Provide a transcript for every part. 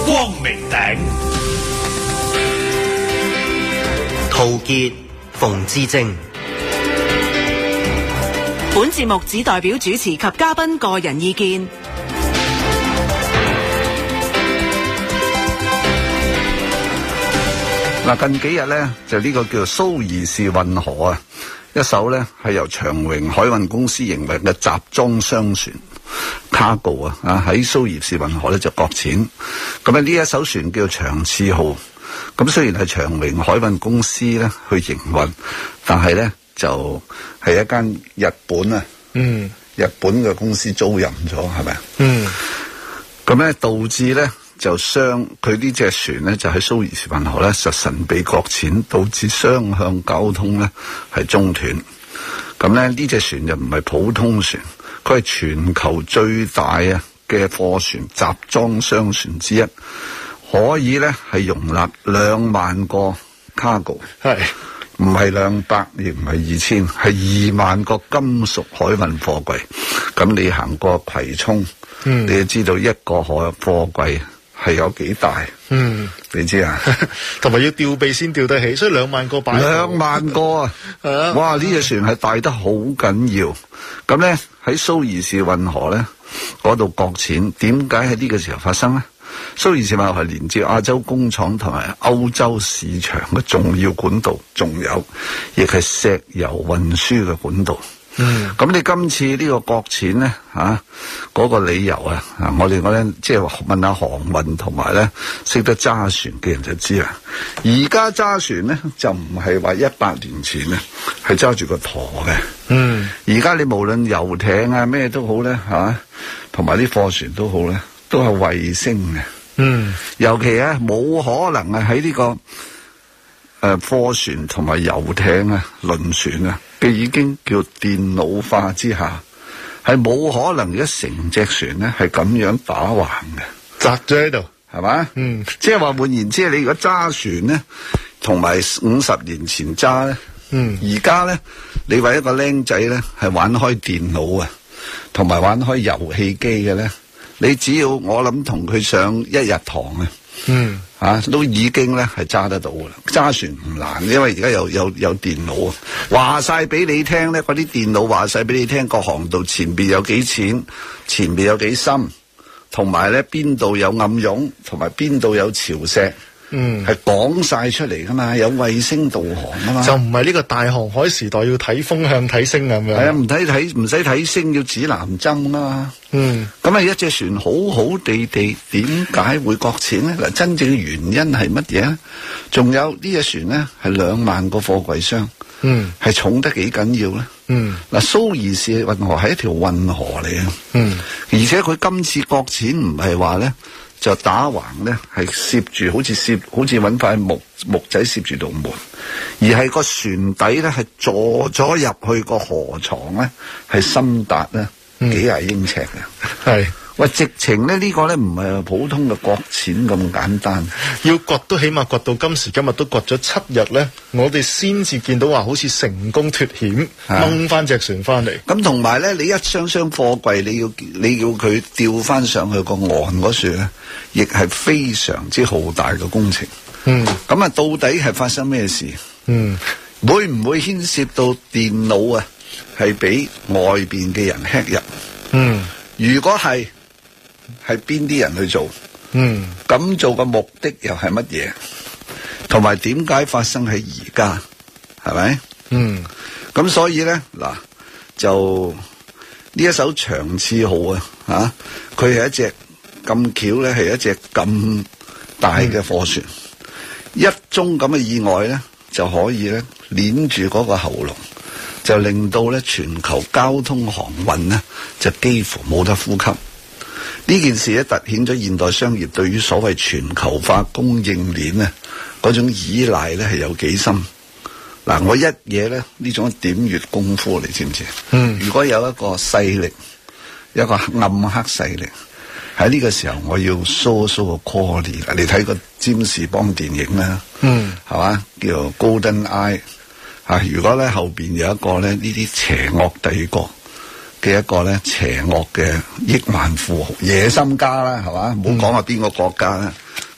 光明頂。 陶傑、馮智政。 本節目只代表主持及嘉賓個人意見。 嗱，近幾日咧就呢個叫做蘇伊士運河啊，一艘咧係由長榮海運公司營運嘅集裝箱船 cargo 啊，喺蘇伊士運河咧就擱淺。咁啊呢一艘船叫長賜號，咁雖然係長榮海運公司咧去營運，但係咧就係一間日本啊，日本嘅公司租賃咗，係咪啊？咁咧導致咧就佢呢隻船咧就喺蘇伊士運河咧就神秘擱淺，導致雙向交通咧係中斷。咁咧呢隻船就唔係普通船，佢係全球最大啊嘅貨船集裝箱船之一，可以咧係容納2萬個 cargo， 係唔係200，亦唔係2000，係2萬個金屬海運貨櫃。咁你行過葵涌，你就知道一個貨櫃係有幾大，你知啊？ 同埋要吊臂先吊得起，所以2萬個擺 2萬個啊！哇！呢隻船係大得好緊要。咁咧喺蘇伊士運河咧嗰度擱淺，點解喺呢個時候發生咧？蘇伊士運河係連接亞洲工廠同埋歐洲市場嘅重要管道，仲有亦係石油運輸嘅管道。咁你今次呢個擱淺咧嗰個理由啊，我哋即係問下航運同埋咧識得揸船嘅人就知啦。而家揸船咧就唔係話100年前咧係揸住個舵嘅。而家你無論遊艇啊咩都好咧同埋啲貨船都好咧，都係衛星嘅。尤其冇可能喺呢個貨船同埋遊艇啊輪船啊嘅已經叫電腦化之下，係冇可能一成隻船咧係咁樣打橫嘅，紮咗喺度，係嘛？即係話換言之，你如果揸船咧，同埋50年前揸咧，而家咧，你話一個僆仔咧係玩開電腦啊，同埋玩開遊戲機嘅咧，你只要我諗同佢上1日堂啊，都已經咧係揸得到噶啦。揸船唔難，因為而家有電腦啊，話晒俾你聽咧，嗰啲電腦話晒俾你聽個航道前邊有幾淺，前邊有幾深，同埋咧邊度有暗湧，同埋邊度有潮汐。係講晒出嚟噶嘛，有衛星導航噶嘛，就唔係呢個大航海時代要睇風向睇星咁樣。係啊，唔使睇星，要指南針啦。咁一隻船好好地點解會擱淺咧？嗱，真正嘅原因係乜嘢咧？仲有呢隻船咧係2萬個貨櫃箱，係重得幾緊要咧？嗱，蘇伊士運河係一條運河嚟啊，而且佢今次擱淺唔係話咧。就打橫咧，係攝住，好似搵塊木仔攝住道門，而係個船底咧係坐咗入去個河床咧，係深達咧幾廿英尺嘅。係喂，直情咧呢個咧唔係普通嘅擱淺咁簡單，要掘都起碼掘到今時今日都掘咗7日咧，我哋先至見到話好似成功脫險，掹翻隻船翻嚟。咁同埋咧，你一箱箱貨櫃，你要佢吊翻上去個岸嗰處咧，亦係非常之浩大嘅工程。咁啊，到底係發生咩事？會唔會牽涉到電腦啊？係俾外邊嘅人 hack 入？如果係邊啲人去做？咁做嘅目的又係乜嘢？同埋點解發生喺而家？係咪？咁所以咧，嗱，就呢一艘長賜號啊，佢係一隻咁巧咧，係一隻咁大嘅貨船，一宗咁嘅意外咧，就可以咧鏈住嗰個喉嚨，就令到咧全球交通航運咧就幾乎冇得呼吸。呢件事咧凸顯咗現代商業對於所謂全球化供應鏈咧嗰種依賴咧係有幾深。嗱，我一嘢咧呢種點穴功夫，你知唔知？如果有一個勢力，一個暗黑勢力喺呢個時候，我要梳個 call 你睇個占士邦電影啦，係嘛，叫做 Golden Eye 如果咧後邊有一個咧呢啲邪惡帝國嘅一個咧邪惡嘅億萬富豪野心家啦，係嘛，唔好講話邊個國家啦，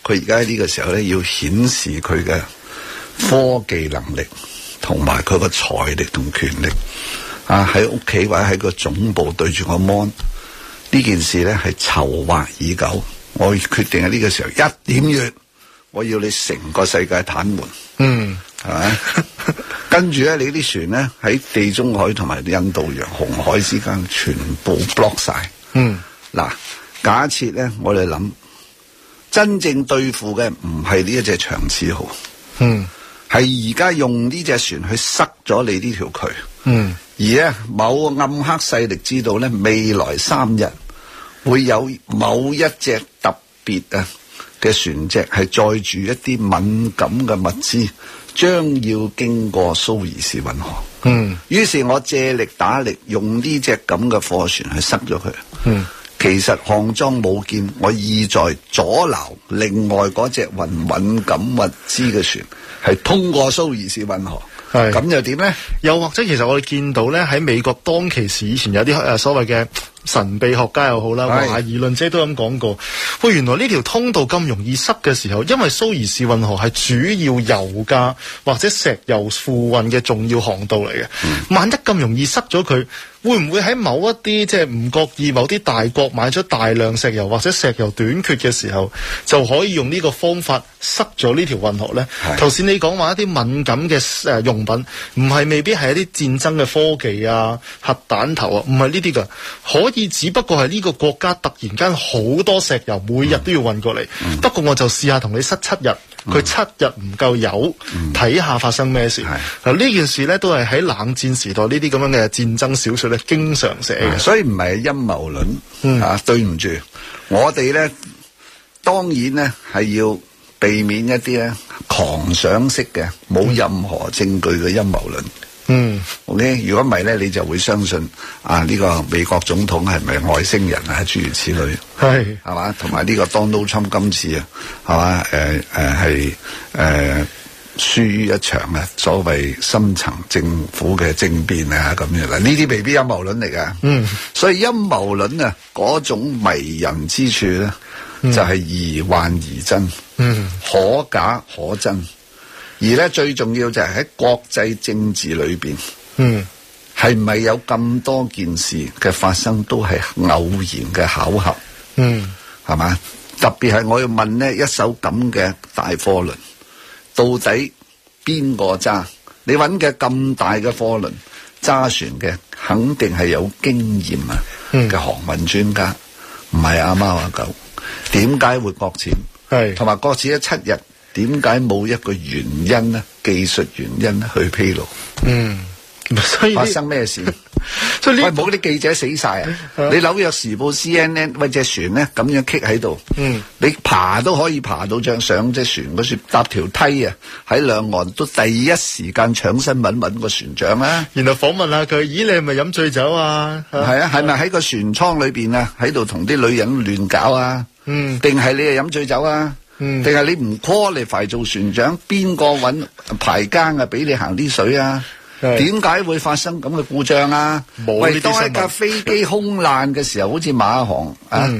佢而家喺呢個時候咧，要顯示佢嘅科技能力同埋佢個財力同權力啊！喺屋企或者喺個總部對住個 mon 呢件事咧係籌劃已久。我決定喺呢個時候1點月，我要你成個世界癱瘓。係咪？跟住咧，你啲船咧喺地中海同埋印度洋、紅海之間全部 block 晒。嗱，假設咧，我哋諗真正對付嘅唔係呢一隻長賜號，係而家用呢隻船去塞咗你呢條渠。而咧，某暗黑勢力知道咧，未來3日會有某一隻特別嘅船隻係載住一啲敏感嘅物資，將要經過蘇伊士運河。於是我借力打力，用呢隻咁嘅貨船去塞咗佢。其實項莊舞劍，我意在阻撓另外嗰隻運敏感物資嘅船係通過蘇伊士運河。咁又點呢？ 又或者其實我哋見到咧，喺美國當其時以前有啲所謂嘅神秘學家又好啦，懷疑論者都咁講過。喂，原來呢條通道咁容易塞嘅時候，因為蘇伊士運河係主要油價或者石油付運嘅重要航道嚟嘅。萬一咁容易塞咗佢，會唔會喺某一啲即係唔覺意某啲大國買咗大量石油或者石油短缺嘅時候，就可以用呢個方法塞咗呢條運河呢？頭先你講話一啲敏感嘅用品，唔係未必係一啲戰爭嘅科技啊、核彈頭啊，唔係呢啲噶，可以只不過係呢個國家突然間好多石油，每日都要運過嚟。不過我就試下同你塞7日，佢7日唔夠油，睇下發生咩事。嗱，呢件事呢，都係喺冷戰時代呢啲咁樣嘅戰爭小說咧，經常寫嘅。 所以唔係陰謀論。對唔住，我哋咧當然咧係要避免一啲咧狂想式嘅冇任何證據嘅陰謀論。OK， 如果唔係咧，你就會相信呢個美國總統係咪外星人啊，諸如此類，係嘛？同埋呢個 Donald Trump 今次係嘛？係輸於一場所謂深層政府嘅政變啊，咁樣啦，呢啲未必陰謀論嚟噶。所以陰謀論嗰種迷人之處咧，就係疑幻疑真，可假可真。而咧最重要就係喺國際政治裏邊，係唔係有咁多件事嘅發生都係偶然嘅巧合？係嘛？特別係我要問呢一艘咁嘅大貨輪，到底邊個揸？你揾嘅咁大嘅貨輪揸船嘅，肯定係有經驗嘅航運專家，唔係阿貓阿狗。點解會擱淺？同埋擱淺咗7日。點解冇一個原因呢？技術原因去披露？所以發生咩事？所以冇啲記者死晒啊！你紐約時報 CNN 喂隻船咧咁樣棘喺度，你爬都可以爬到上隻船嗰處，搭條梯啊，喺兩岸都第一時間搶新聞揾個船長啊，然後訪問下佢，咦，你係咪飲醉酒啊？係啊，係咪喺個船艙裏邊啊，喺度同啲女人亂搞啊？定係你係飲醉酒啊？定係你唔 qualify 做船長？邊個揾排更啊？俾你行啲水啊？點解會發生咁嘅故障啊？喂，當一架飛機空難嘅時候，好似馬航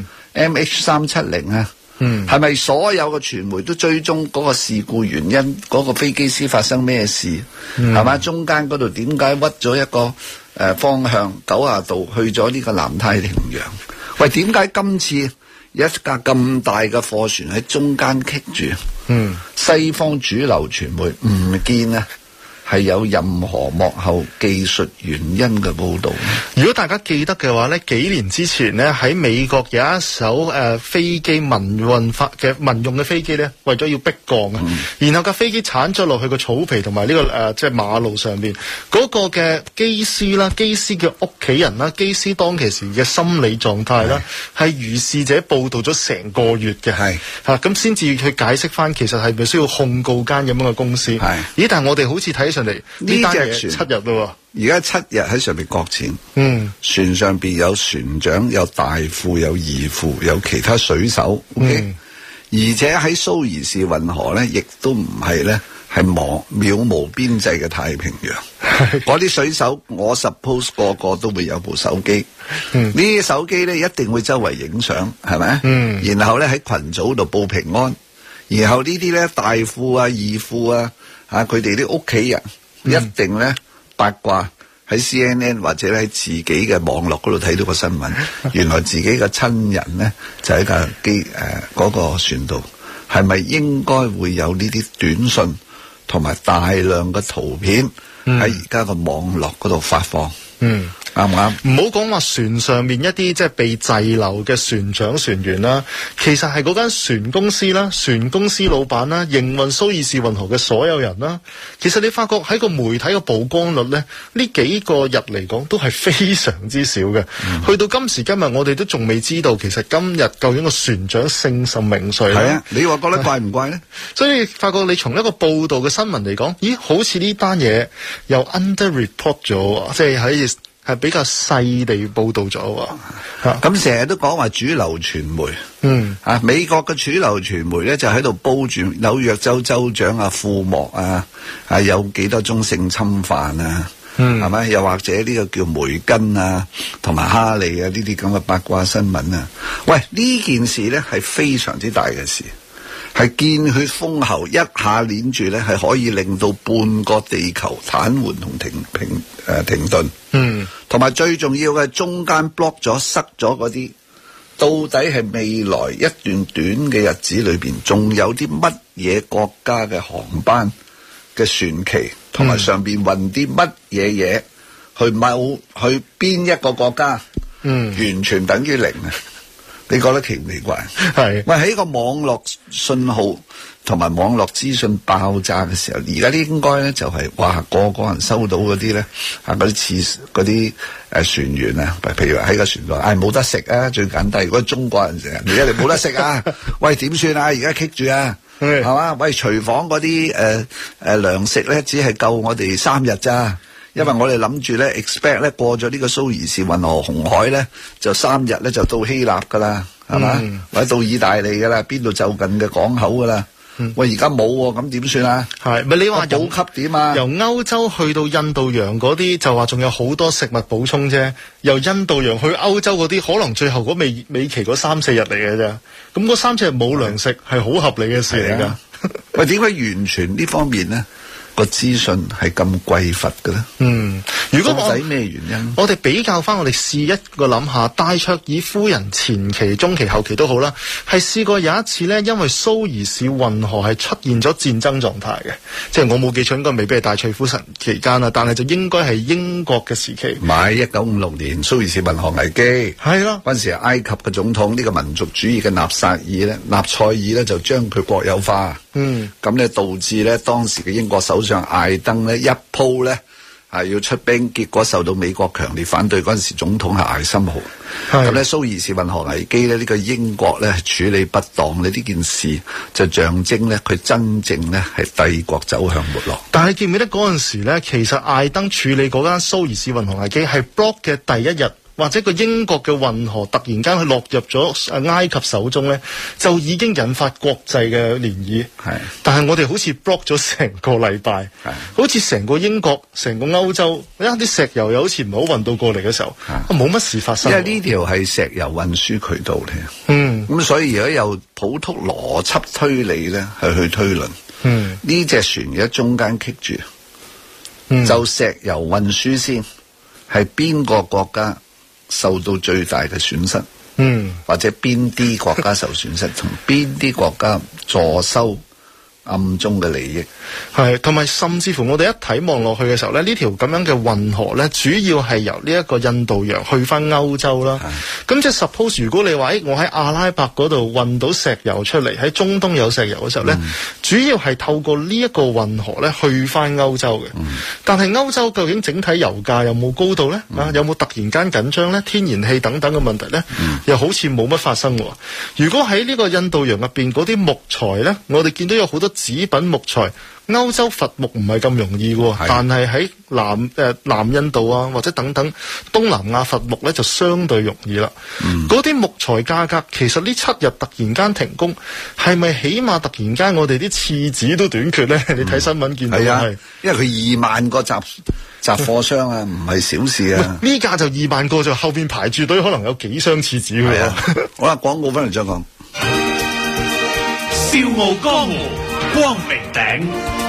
MH370啊，係咪所有嘅傳媒都追蹤嗰個事故原因？嗰個飛機師發生咩事？係嘛？中間嗰度點解屈咗一個方向90度去咗呢個南太平洋？喂，點解今次一架咁大嘅貨船喺中間棘住？西方主流傳媒唔見啊，係有任何幕後技術原因嘅報導。如果大家記得嘅話呢，幾年之前呢，喺美國有一艘飛機民用嘅飛機呢，為咗要逼降啊，然後架飛機鏟咗落去個草皮同埋呢個即係馬路上邊，嗰個嘅機師啦、機師嘅屋企人啦、機師當其時嘅心理狀態啦，係如是者報導咗成個月嘅，係咁先至去解釋翻，其實係咪需要控告間咁樣嘅公司？咦，但係我哋好似睇上嚟呢單嘢7日咯，而家7日喺上面擱淺，船上邊有船長、有大副、有二副、有其他水手，而且喺蘇伊士運河咧，亦都唔係咧係渺無邊際嘅太平洋。嗰啲水手，我 suppose 個個都會有部手機，呢啲手機咧一定會周圍影相，係咪？然後咧喺群組度報平安。 然後呢啲咧大富啊、二富啊，佢哋啲屋企人一定咧八卦喺 CNN 或者喺自己嘅網絡嗰度睇到個新聞，原來自己嘅親人咧就喺架嗰個船度，係咪應該會有呢啲短信同埋大量嘅圖片喺而家個網絡嗰度發放？啱唔啱？ 唔好講話船上面一啲即係被滯留嘅船長船員啦，其實係嗰間船公司啦、船公司老闆啦、營運蘇伊士運河嘅所有人啦，其實你發覺喺個媒體嘅曝光率咧，呢幾個日嚟講都係非常之少嘅。去到今時今日，我哋都仲未知道其實今日究竟個船長姓甚名誰。 係啊，你話覺得怪唔怪咧？ 所以發覺你從一個報道嘅新聞嚟講，咦，好似呢單嘢又 under report 咗，即係係比較細地報導咗喎。 咁成日都講話主流傳媒，美國嘅主流傳媒咧就喺度煲住紐約州州長啊、庫莫啊，有幾多宗性侵犯啊，係咪？又或者呢個叫梅根啊，同埋哈利啊呢啲咁嘅八卦新聞啊。喂，呢件事咧係非常之大嘅事，係見血封喉，一下鏈住咧係可以令到半個地球癱瘓同停頓。同埋最重要嘅中間 block 咗塞咗嗰啲，到底係未來一段短嘅日子裏邊，仲有啲乜嘢國家嘅航班嘅船旗，同埋上邊運啲乜嘢嘢去邊一個國家，完全等於零啊！你覺得奇唔奇怪？係喂，喺個網絡信號同埋網絡資訊爆炸嘅時候，而家呢應該咧就係話個人收到嗰啲咧嗰啲船員啊，譬如話喺個船度，冇得食啊，最簡單。如果中國人成日而家你冇得食啊，喂點算啊？而家棘住啊，係嘛？喂，廚房嗰啲糧食咧，只係夠我哋3日咋。因為我哋諗住咧 expect 咧過咗呢個蘇伊士運河紅海咧，就3日咧就到希臘噶啦，係嘛？或者到意大利噶啦，邊度就近嘅港口噶啦。喂，而家冇喎，咁點算啊？係咪你話補給點啊？由歐洲去到印度洋嗰啲就話仲有好多食物補充啫。由印度洋去歐洲嗰啲，可能最後嗰尾期嗰3-4日嚟嘅啫。咁嗰3-4日冇糧食係好合理嘅事嚟噶。喂，點解完全呢方面呢？個資訊係咁匱乏嘅咧？如果到底咩原因？我哋比較翻，我哋試一個諗下，戴卓爾夫人前期、中期、後期都好啦，係試過有一次咧，因為蘇伊士運河係出現咗戰爭狀態嘅，即係我冇記錯，應該未必係戴卓爾夫人期間啦，但係就應該係英國嘅時期。1956年蘇伊士運河危機係咯，嗰陣時埃及嘅總統呢個民族主義嘅納賽爾咧就將佢國有化。咁咧導致咧當時嘅英國首相艾登咧一鋪咧要出兵，結果受到美國強烈反對。嗰陣時總統係艾森豪。咁咧蘇伊士運河危機咧呢個英國咧處理不當咧，呢件事就象徵咧佢真正咧係帝國走向沒落。但係記唔記得嗰陣時咧，其實艾登處理嗰間蘇伊士運河危機係 block 嘅第一日，或者個英國嘅運河突然間佢落入咗埃及手中咧，就已經引發國際嘅漣漪。但係我哋好似 block 咗成個禮拜，好似成個英國、成個歐洲，啲石油又好似唔好運到過嚟嘅時候，冇乜事發生。因為呢條係石油運輸渠道嚟，咁所以如果有普通邏輯推理咧，係去推論，呢隻船嘅中間棘住，就石油運輸先係邊個國家受到最大嘅損失，或者邊啲國家受損失，同邊啲國家坐收暗中嘅利益，係同埋甚至乎我哋一睇望落去嘅時候咧，呢條咁樣嘅運河咧，主要係由呢一個印度洋去翻歐洲啦。咁即係 suppose 如果你話我喺阿拉伯嗰度運到石油出嚟，喺中東有石油嘅時候咧，主要係透過呢一個運河咧去翻歐洲嘅。但係歐洲究竟整體油價有冇高度咧？有冇突然間緊張咧？天然氣等等嘅問題咧，又好似冇乜發生喎。如果喺呢個印度洋入邊嗰啲木材咧，我哋見到有好多紙品木材，歐洲伐木唔係咁容易喎，但係喺南印度啊或者等等東南亞伐木咧就相對容易啦。嗰啲木材價格其實呢7日突然間停工，係咪起碼突然間我哋啲廁紙都短缺咧？你睇新聞見到係，因為佢2萬個集貨商啊，唔係小事啊。呢架就2萬個，就後邊排住隊，可能有幾箱廁紙㗎。好啦，廣告翻嚟再講。 笑傲江湖，光明頂。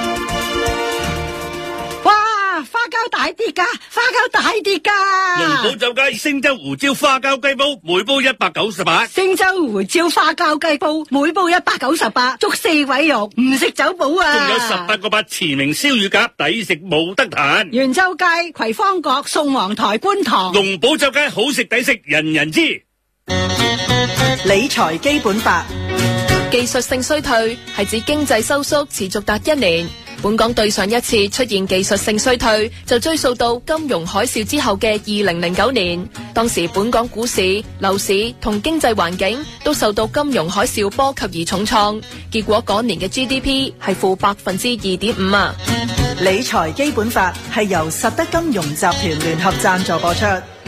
花膠大跌㗎，花膠大跌㗎！ 龍寶酒街星洲胡椒花膠雞煲，每煲198。 星洲胡椒花膠雞煲，每煲198，足4位肉，唔食走寶啊！ 仲有18個8馳名燒乳鴿，抵食冇得彈。 元州街葵芳角宋皇台觀塘， 龍寶酒街好食抵食，人人知。 理財基本法， 技術性衰退係指經濟收縮持續達1年。本港對上一次出現技術性衰退，就追溯到金融海嘯之後嘅2009年。當時本港股市、樓市同經濟環境都受到金融海嘯波及而重創，結果嗰年嘅 GDP 係負2.5%啊！ 理財基本法係由實德金融集團聯合贊助播出。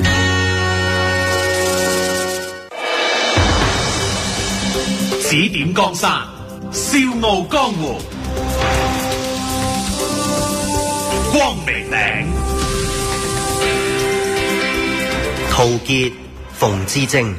指點江山，笑傲江湖，光明頂。 陶傑、馮智政。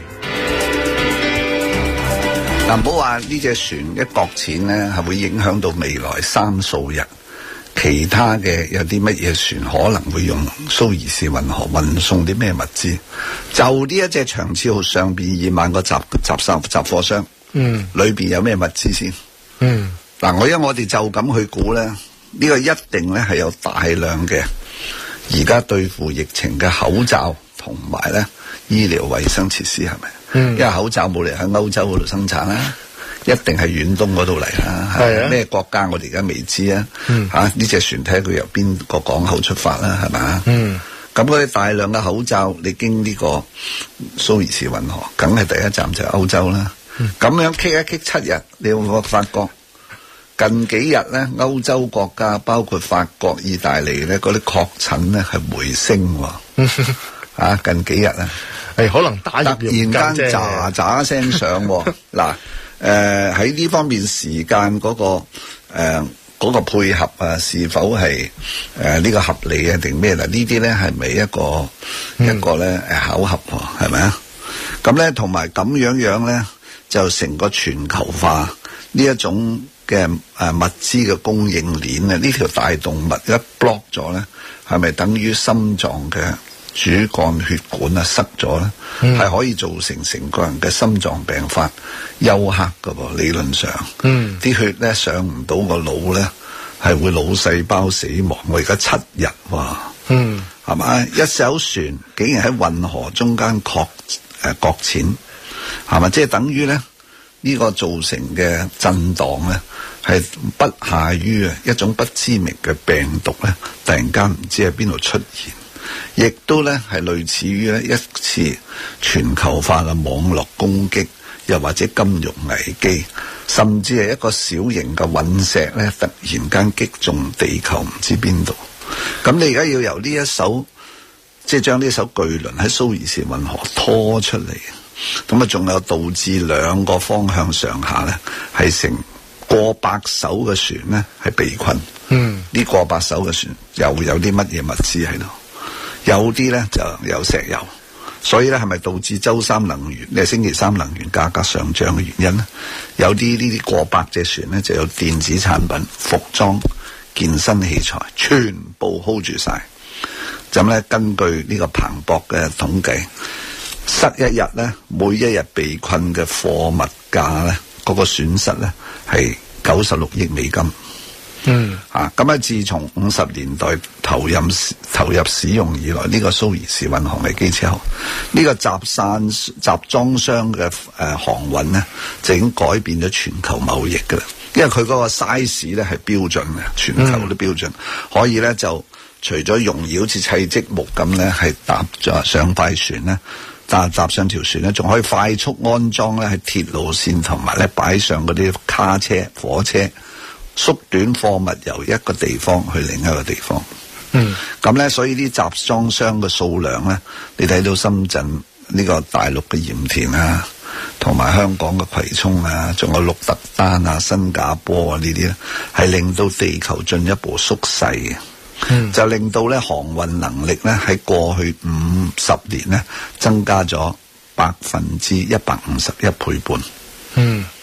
嗱，唔好話呢隻船一擱淺咧，係會影響到未來3數日。其他嘅有啲乜嘢船可能會用蘇伊士運河運送啲咩物資？就呢一隻長賜號上邊2萬個雜貨箱。裏邊有咩物資先？嗱，因為我哋就咁去估咧，呢個一定咧係有大量嘅而家對付疫情嘅口罩同埋咧醫療衛生設施，係咪？因為口罩冇嚟喺歐洲嗰度生產啦，一定係遠東嗰度嚟啦。係咩國家我哋而家未知啊？呢隻船睇下佢由邊個港口出發啦，係咪？咁嗰啲大量嘅口罩，你經呢個蘇伊士運河，梗係第一站就係歐洲啦。咁樣棘一棘7日，你有冇發覺近幾日咧，歐洲國家包括法國、意大利咧，嗰啲確診咧係回升喎。近幾日啊， 可能打突然間喳聲上。嗱，喺呢方面時間嗰個配合啊，是否係呢個合理啊定咩啦？呢啲咧係咪一個咧巧合係咪啊？咁咧同埋咁樣咧，就成個全球化呢一種嘅物資嘅供應鏈啊，呢條大動脈一 block 咗咧，係咪等於心臟嘅主幹血管啊塞咗咧？係可以造成個人嘅心臟病發、休克噶噃。理論上，啲血咧上唔到個腦咧，係會腦細胞死亡。我而家7日喎，係嘛？一艘船竟然喺運河中間擱淺。係咪？即係等於咧呢個造成嘅震盪咧，係不下於一種不知名嘅病毒咧，突然間唔知喺邊度出現，亦都咧係類似於咧一次全球化嘅網絡攻擊，又或者金融危機，甚至係一個小型嘅隕石咧，突然間擊中地球唔知邊度。咁你而家要由呢一艘，即係將呢艘巨輪喺蘇伊士運河拖出嚟。咁啊，仲有導致2個方向上下咧，係成過百艘嘅船咧，係被困。呢過百艘嘅船又有啲乜嘢物資喺度？有啲咧就有石油，所以咧係咪導致周三能源星期三能源價格上漲嘅原因咧？有啲呢啲過百隻船咧就有電子產品、服裝、健身器材，全部 hold 住晒。咁咧根據呢個彭博嘅統計。失一日咧，每一日被困嘅貨物價咧，嗰個損失咧係96億美金。咁自從50年代投入使用以來，呢個蘇伊士運河危機之後，呢個集裝箱嘅航運咧，就已經改變咗全球貿易噶啦。因為佢嗰個 size 咧係標準嘅，全球都標準，可以咧就除咗容易好似砌積木咁咧，係搭咗上塊船咧。搭上條船咧，仲可以快速安裝咧喺鐵路線，同埋咧擺上嗰啲卡車、火車，縮短貨物由一個地方去另一個地方。咁咧，所以啲集裝箱嘅數量咧，你睇到深圳呢個大陸嘅鹽田啊，同埋香港嘅葵涌啊，仲有鹿特丹啊、新加坡啊呢啲咧，係令到地球進一步縮細嘅。就令到咧航運能力咧喺過去50年咧增加咗151倍半。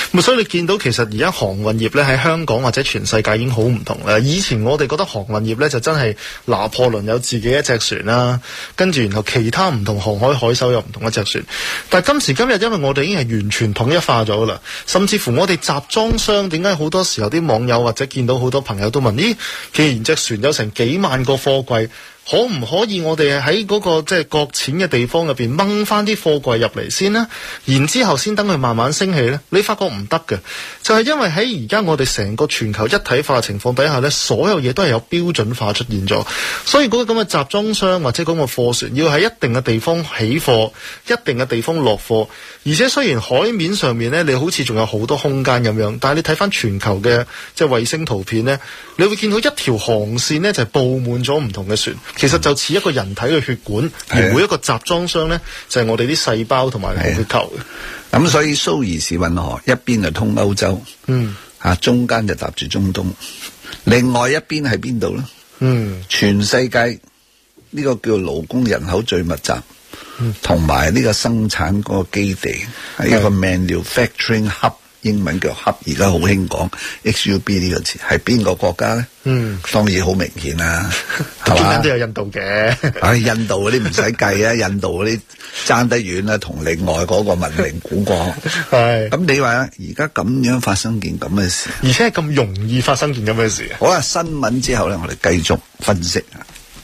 所以你見到其實而家航運業咧喺香港或者全世界已經好唔同啦。以前我哋覺得航運業咧就真係拿破崙有自己一隻船啦，跟住然後其他唔同航海海手有唔同一隻船。但係今時今日，因為我哋已經係完全統一化咗啦，甚至乎我哋集裝箱，點解好多時候啲網友或者見到好多朋友都問：咦，既然隻船有成幾萬個貨櫃，可唔可以我哋喺嗰個即係擱淺嘅地方入邊掹翻啲貨櫃入嚟先呢？然之後先等佢慢慢升起呢？你發覺唔得嘅，就係因為喺而家我哋成個全球一體化嘅情況底下呢，所有嘢都係有標準化出現咗，所以嗰個咁嘅集裝箱或者嗰個貨船要喺一定嘅地方起貨，一定嘅地方落貨，而且雖然海面上面呢，你好似仲有好多空間咁樣，但係你睇翻全球嘅即係衛星圖片呢，你會見到一條航線呢，就係佈滿咗唔同嘅船。其實就似一個人體嘅血管，而每一個集裝箱呢，就係我哋啲細胞同埋血球嘅。 咁所以蘇伊士運河一邊就通歐洲，中間就搭住中東，另外一邊喺邊度呢？全世界呢個叫勞工人口最密集，同埋呢個生產嗰個基地係一個 manufacturing hub。英文叫 hub， 而家好興講 HUB 呢個詞，係邊個國家咧？當然好明顯啦，係嘛？ 都有印度嘅。 印度嗰啲唔使計啊，印度嗰啲爭得遠啦，同另外嗰個文明古國。係。咁你話而家咁樣發生件咁嘅事， 而且係咁容易發生件咁嘅事。 好啦，新聞之後咧，我哋繼續分析啊。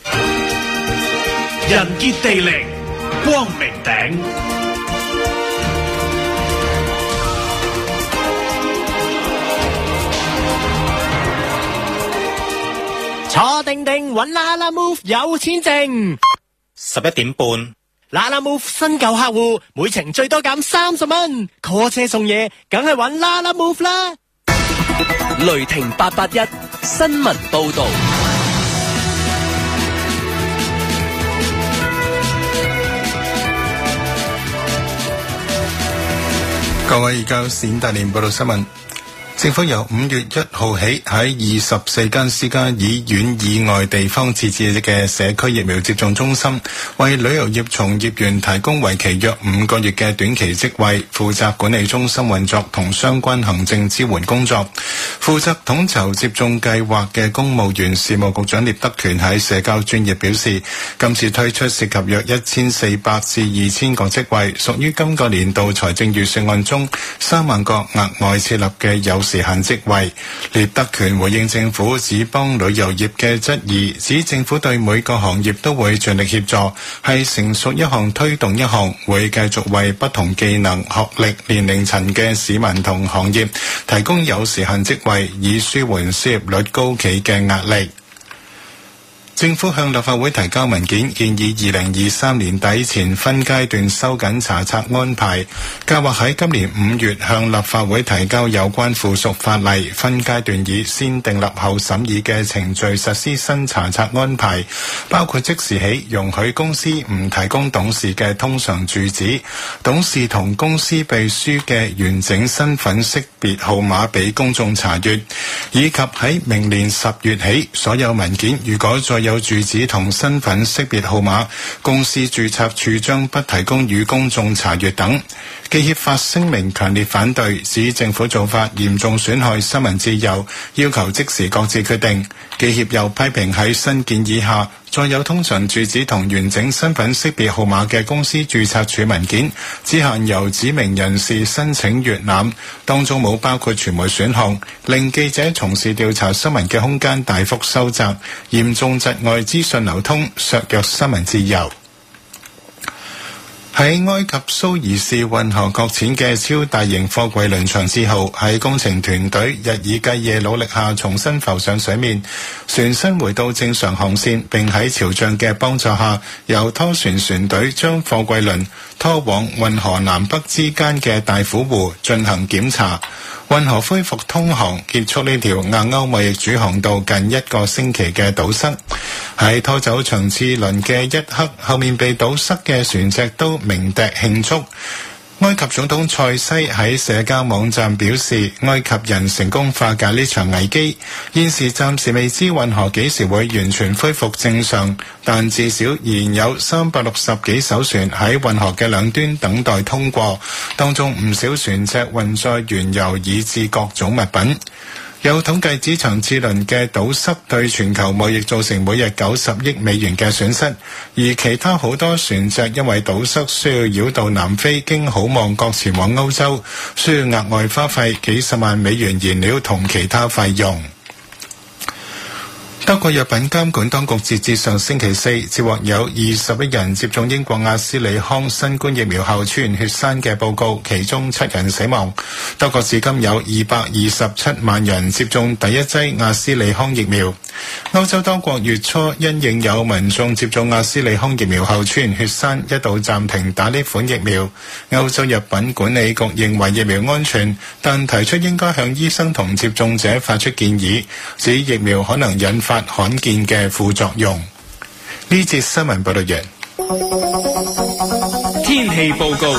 人傑地靈，光明頂。 坐定定搵 Lalamove 有錢剩。11點半 ，Lalamove 新舊客戶每程最多減30蚊，call 車送嘢，梗係搵 Lalamove 啦。 雷霆881新聞報道。 各位，而家冼大年報道新聞。政府由5月1號起喺24間私家醫院以外地方設置嘅社區疫苗接種中心，為旅遊業從業員提供為期約5個月嘅短期職位，負責管理中心運作同相關行政支援工作。負責統籌接種計劃嘅公務員事務局長聶德權喺社交專頁表示，今次推出涉及約1400至2000個職位，屬於今個年度財政預算案中3萬個額外設立嘅有時限職位。聶德權回應政府只幫旅遊業嘅質疑，指政府對每個行業都會盡力協助，係成熟一項推動一項，會繼續為不同技能、學歷、年齡層嘅市民同行業提供有時限職位，以舒緩失業率高企嘅壓力。政府向立法會提交文件，建議2023年底前分階段收緊查冊安排，計劃喺今年5月向立法會提交有關附屬法例，分階段以先訂立後審議嘅程序實施新查冊安排，包括即時起容許公司唔提供董事嘅通常住址、董事同公司秘書嘅完整身份識別號碼俾公眾查閱，以及喺明年10月起，所有文件如果再有住址同身份識別號碼，公司註冊處將不提供與公眾查閱等。記協發聲明強烈反對，指政府做法嚴重損害新聞自由，要求即時擱置決定。記協又批評喺新建議下，再有通常住址同完整身份識別號碼嘅公司註冊處文件，只限由指明人士申請閱覽，當中冇包括傳媒選項，令記者從事調查新聞嘅空間大幅收窄，嚴重窒礙資訊流通，削弱新聞自由。喺埃及蘇伊士運河擱淺嘅超大型貨櫃輪長治號喺工程團隊日以繼夜努力下重新浮上水面，船身回到正常航線，並喺潮漲嘅幫助下，由拖船船隊將貨櫃輪拖往運河南北之間嘅大虎湖進行檢查。運河恢復通航，結束呢條亞歐貿易主航道近1個星期嘅堵塞。喺拖走長治輪嘅一刻，後面被堵塞嘅船隻都鳴笛慶祝。 埃及總統塞西喺社交網站表示，埃及人成功化解呢場危機，現時暫時未知運河幾時會完全恢復正常，但至少仍然有360幾艘船喺運河嘅兩端等待通過，當中唔少船隻運載原油以至各種物品。有統計指長次輪嘅堵塞對全球貿易造成每日90億美元嘅損失，而其他好多船隻因為堵塞需要繞道南非經好望角前往歐洲，需要額外花費幾十萬美元燃料同其他費用。德國藥品監管當局截至上星期四接獲有21人接種英國阿斯利康新冠疫苗後出現血栓嘅報告，其中7人死亡。德國至今有227萬人接種第一劑阿斯利康疫苗。歐洲多國月初因應有民眾接種阿斯利康疫苗後出現血栓，一度暫停打呢款疫苗。歐洲藥品管理局認為疫苗安全，但提出應該向醫生同接種者發出建議，指疫苗可能引發罕見嘅副作用。呢節新聞報道完。 天氣報告。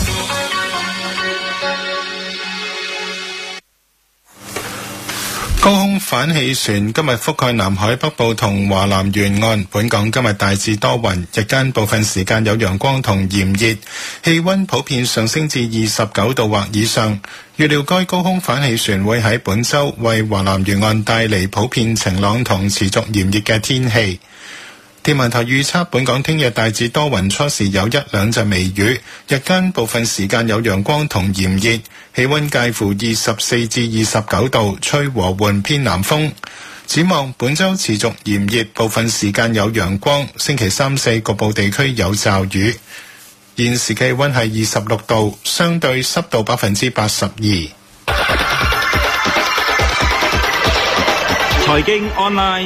高空反氣旋今日覆蓋南海北部同華南沿岸，本港今日大致多雲，日間部分時間有陽光同炎熱，氣溫普遍上升至29度或以上。預料該高空反氣旋會喺本週為華南沿岸帶嚟普遍晴朗同持續炎熱嘅天氣。天文台預測本港聽日大致多雲，初時有1-2陣微雨，日間部分時間有陽光同炎熱，氣溫介乎24至29度，吹和緩偏南風。展望本週持續炎熱，部分時間有陽光，星期3、4局部地區有驟雨。現時氣溫係26度，相對濕度82%。 財經 online。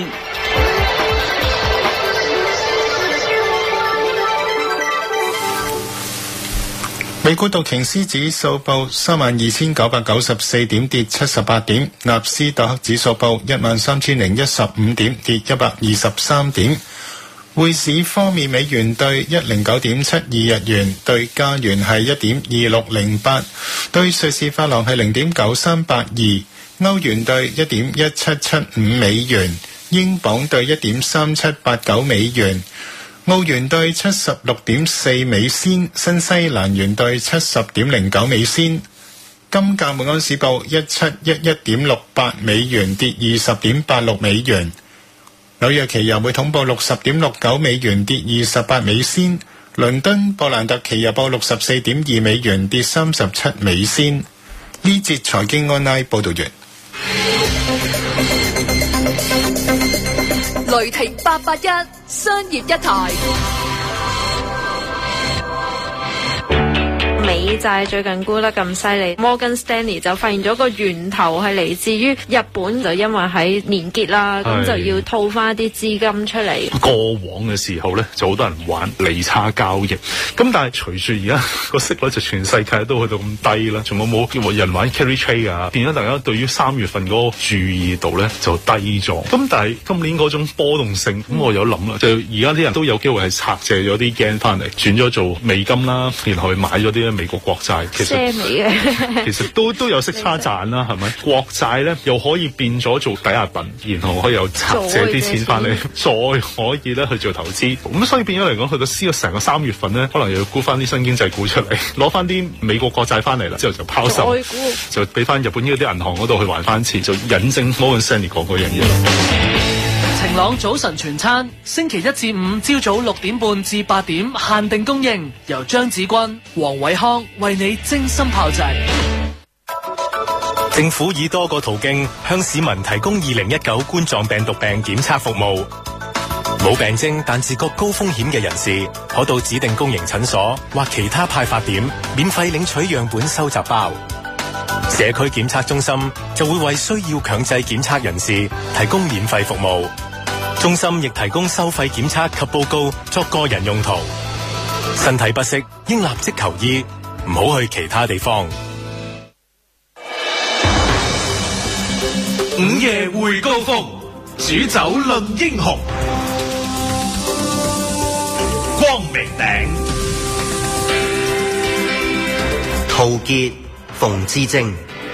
美股道瓊斯指數報32,994點，跌78點；納斯達克指數報13,015點，跌123點。匯市方面，美元對109.72日元，對加元係1.2608，對瑞士法郎係0.9382，歐元對1.1775美元，英鎊對1.3789美元。澳元對76.4美仙，新西蘭元對70.09美仙。金價每盎司報1711.68美元，跌20.86美元。紐約期油每桶報60.69美元，跌28美仙。倫敦布蘭特期油報64.2美元，跌37美仙。呢節財經online報道完。 雷霆881商業一台。 美債最近沽得咁犀利，摩根 Stanley 就發現咗個源頭係嚟自於日本，就因為喺年結啦，咁就要套翻啲資金出嚟。 過往嘅時候咧，就好多人玩利差交易，咁但係隨住而家個息率就全世界都去到咁低啦，仲有冇人玩 carry trade 啊？變咗大家對於3月份嗰個注意度咧就低咗。咁但係今年嗰種波動性，咁我有諗啦，就而家啲人都有機會係拆借咗啲 gain 翻嚟，轉咗做美金啦，然後去買咗啲美國國債，其實都有息差賺啦，係咪？國債咧又可以變咗做抵押品，然後可以又拆借啲錢翻嚟，再可以咧去做投資。咁所以變咗嚟講，去到成個3月份咧，可能又要沽翻啲新經濟股出嚟，攞翻啲美國國債翻嚟啦，之後就拋售，就俾翻日本呢啲銀行嗰度去還翻錢，就引證摩根 Stanley 講嗰樣嘢。 晴朗早晨全餐，星期1至5朝早6點半至8點限定供應，由張子君、黃偉康為你精心炮製。 政府以多個途徑向市民提供2019冠狀病毒病檢測服務。冇病徵但自覺高風險嘅人士，可到指定公營診所或其他派發點免費領取樣本收集包。社區檢測中心就會為需要強制檢測人士提供免費服務。中心亦提供收費檢測及報告作個人用途。身體不適應立即求醫，唔好去其他地方。 午夜會高峰，煮酒論英雄。光明頂陶傑、馮智政。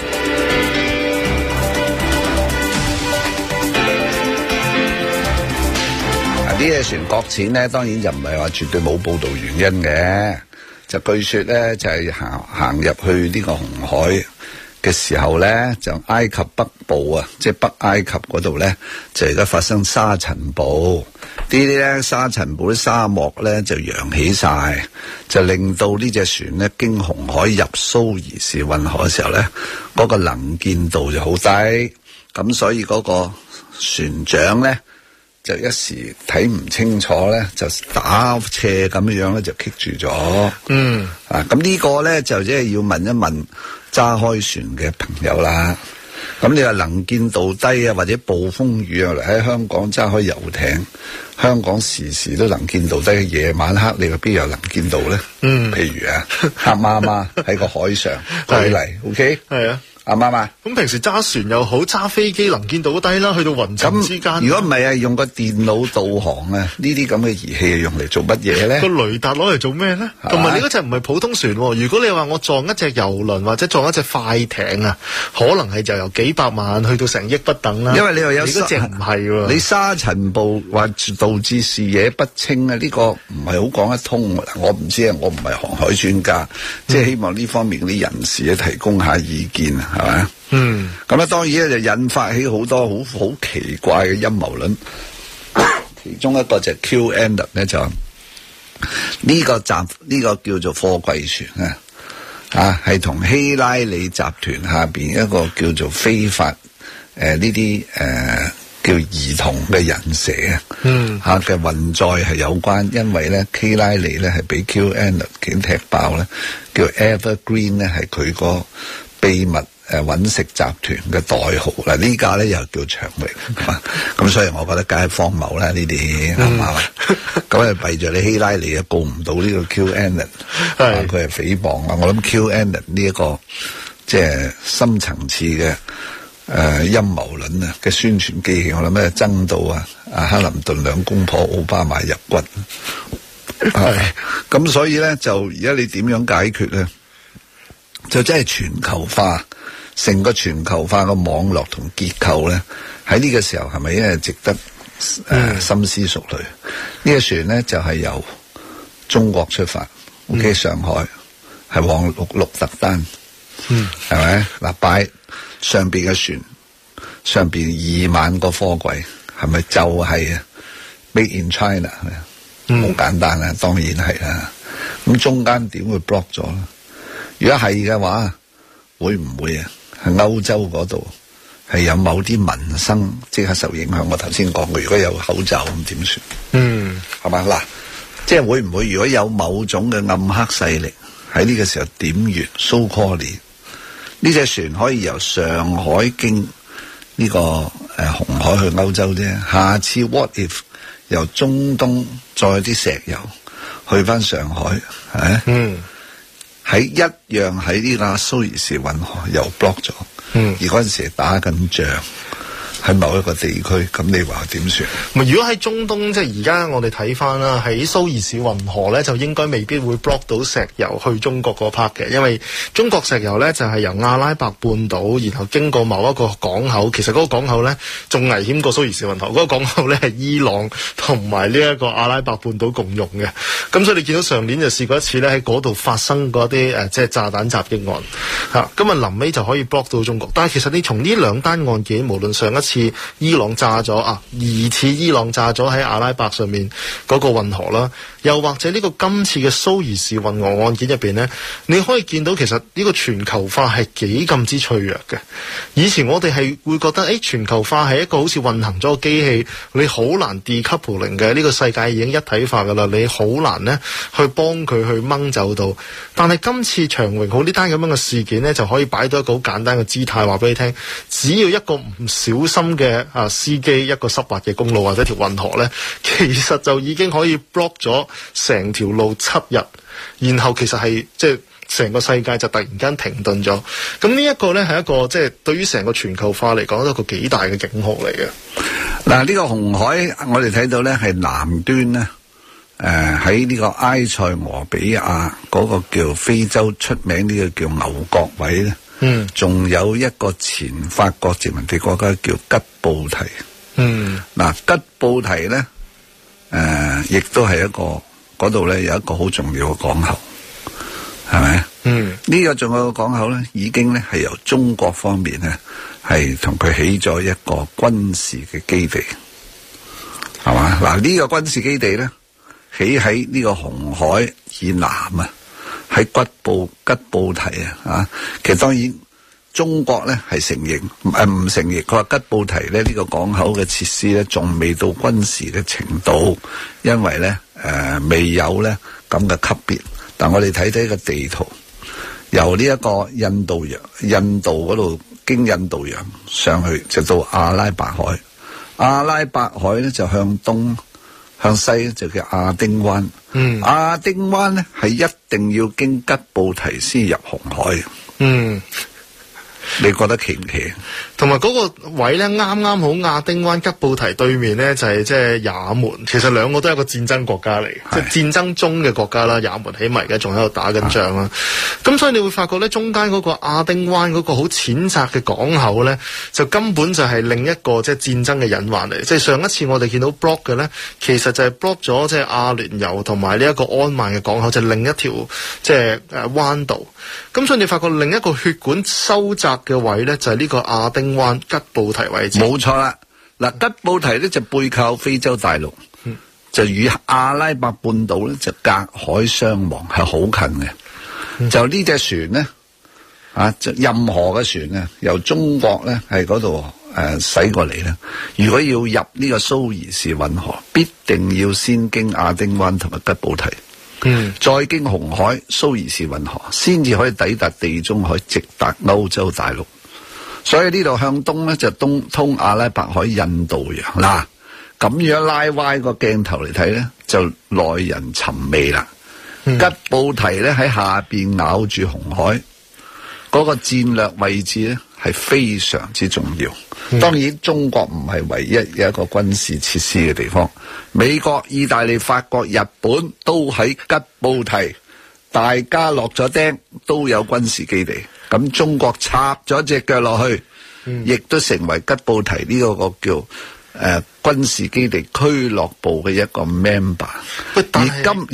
呢隻船擱淺呢，當然就唔係話絕對冇報道原因嘅。就據說呢，就係行入去呢個紅海嘅時候呢，就埃及北部啊，即係北埃及嗰度呢，就而家發生沙塵暴。呢啲呢沙塵暴啲沙漠呢，就揚起晒，就令到呢隻船呢經紅海入蘇伊士運河嘅時候呢，嗰個能見度就好低，咁所以嗰個船長呢，就一時睇唔清楚咧，就打斜咁樣咧，就棘住咗。咁呢個咧就即係要問一問揸開船嘅朋友啦。咁你話能見度低啊，或者暴風雨啊，嚟喺香港揸開遊艇，香港時時都能見度低，夜晚黑你話邊有能見度咧？譬如啊，黑媽媽喺個海上舉例，OK？係啊。啱唔啱啊？ 咁平時揸船又好，揸飛機能見度都低啦，去到雲層之間。如果唔係啊，用個電腦導航啊，呢啲咁嘅儀器用嚟做乜嘢咧？ 個雷達攞嚟做咩咧？同埋你嗰隻唔係普通船，如果你話我撞一隻遊輪或者撞一隻快艇啊，可能係就由幾百萬去到成億不等啦。 因為你話有你嗰隻唔係喎， 你沙塵暴話導致視野不清啊，呢個唔係好講得通。我唔知啊，我唔係航海專家，即係希望呢方面啲人士咧提供下意見啊。係咪？咁咧當然咧就引發起好多好奇怪嘅陰謀論，其中一個就係 QAnon 咧，就呢個叫做貨櫃船啊，係同希拉里集團下邊一個叫做非法呢啲叫兒童嘅人蛇嘅運載係有關，因為咧希拉里咧係俾 QAnon 踢爆咧，叫 Evergreen 咧係佢個秘密揾食集團嘅代號啦，呢架咧又叫長榮，咁所以我覺得梗係荒謬啦呢啲，係嘛？咁啊弊咗你希拉里啊告唔到呢個 QAnon， 佢係誹謗啊！我諗 QAnon 呢一個即係深層次嘅陰謀論啊嘅宣傳機器，我諗咧爭到啊克林頓兩公婆奧巴馬入骨，咁所以咧就而家你點樣解決咧？就真係全球化，成個全球化嘅網絡同結構咧，喺呢個時候係咪因為值得深思熟慮？呢個船咧就係由中國出發，OK 上海係往鹿特丹，係咪嗱？擺上邊嘅船，上邊2萬個貨櫃，係咪就係 Made in China？好簡單啦，當然係啦。咁中間點會 block 咗咧？如果係嘅話，會唔會啊？喺歐洲嗰度係有某啲民生即刻受影響？我頭先講過，如果有口罩咁點算？係嘛嗱？即係會唔會如果有某種嘅暗黑勢力喺呢個時候點完蘇科列呢隻船可以由上海經呢個紅海去歐洲啫？下次 what if 由中東再啲石油去翻上海？喺一樣喺呢個蘇伊士運河又 block 咗，而嗰陣時打緊仗喺某一個地區，咁你話點算？ 如果喺中東，即係而家我哋睇翻啦，喺蘇伊士運河咧，就應該未必會 block 到石油去中國嗰 part 嘅，因為中國石油咧就係由阿拉伯半島，然後經過某一個港口，其實嗰個港口咧仲危險過蘇伊士運河，嗰個港口咧係伊朗同埋呢一個阿拉伯半島共用嘅，咁所以你見到上年就試過一次咧喺嗰度發生嗰啲即係炸彈襲擊案，咁啊臨尾就可以 block 到中國，但係其實你從呢兩單案件，無論上一次伊朗炸咗疑似伊朗炸咗喺阿拉伯上面嗰個運河啦，又或者呢個今次嘅蘇伊士運河案件入邊呢，你可以見到其實呢個全球化係幾咁之脆弱嘅。以前我哋係會覺得全球化係一個好似運行咗個機器，你好難 decoupling 嘅，呢個世界已經一體化噶啦，你好難呢去幫佢去掹走到。但係今次長榮好呢單咁樣嘅事件呢，就可以擺到一個好簡單嘅姿態，話俾你聽，只要一個唔小心嘅司機，一個濕滑嘅公路或者條運河呢，其實就已經可以 block 咗成條路7日，然後其實係即係成個世界就突然間停頓咗。咁呢一個呢，係一個即係對於成個全球化嚟講，都係一個幾大嘅警號嚟嘅。 嗱，呢個紅海我哋睇到呢係南端呢喺呢個埃塞俄比亞嗰個叫非洲出名呢個叫牛角位咧，仲有一個前法國殖民地國家叫吉布提。嗱，吉布提咧，亦都係一個嗰度咧有一個好重要嘅港口，係咪？呢個仲有個港口咧，已經咧係由中國方面咧係同佢起咗一個軍事嘅基地，係嘛？嗱，呢個軍事基地咧起喺呢個紅海以南啊，喺吉布提啊，其實當然。中國咧係承認，唔承認。佢話吉布提咧呢個港口嘅設施咧仲未到軍事嘅程度，因為咧未有咧咁嘅級別。但我哋睇睇個地圖，由呢一個印度嗰度經印度洋上去，就到阿拉伯海。阿拉伯海咧就向東向西咧就叫亞丁灣。亞丁灣咧係一定要經吉布提先入紅海。你覺得奇唔奇？ 同埋嗰個位咧，啱啱好亞丁灣吉布提對面咧就係即係也門，其實兩個都係一個戰爭國家嚟，即係戰爭中嘅國家啦。也門起埋嘅仲喺度打緊仗啦。咁所以你會發覺咧，中間嗰個亞丁灣嗰個好淺窄嘅港口咧，就根本就係另一個即係戰爭嘅隱患嚟。即係上一次我哋見到 block 嘅咧，其實就係 block 咗即係阿聯酋同埋呢一個安曼嘅港口，就係另一條即係彎道。咁所以你發覺另一個血管收窄嘅位咧，就係呢個亞丁灣吉布提位置。冇錯啦，嗱，吉布提咧就背靠非洲大陸，就與阿拉伯半島咧就隔海相望，係好近嘅。就呢隻船咧，就任何嘅船咧，由中國咧係嗰度駛過嚟咧，如果要入呢個蘇伊士運河，必定要先經亞丁灣同埋吉布提。再經紅海、蘇伊士運河，先至可以抵達地中海，直達歐洲大陸。所以呢度向東咧就通阿拉伯海、印度洋。嗱，咁樣拉歪個鏡頭嚟睇咧，就耐人尋味啦。吉布提咧喺下邊咬住紅海，嗰個戰略位置咧係非常之重要。當然中國唔係唯一有一個軍事設施嘅地方，美國、意大利、法國、日本都喺吉布提，大家落咗釘都有軍事基地。咁中國插咗隻腳落去，亦都成為吉布提呢個叫軍事基地俱樂部嘅一個 member。而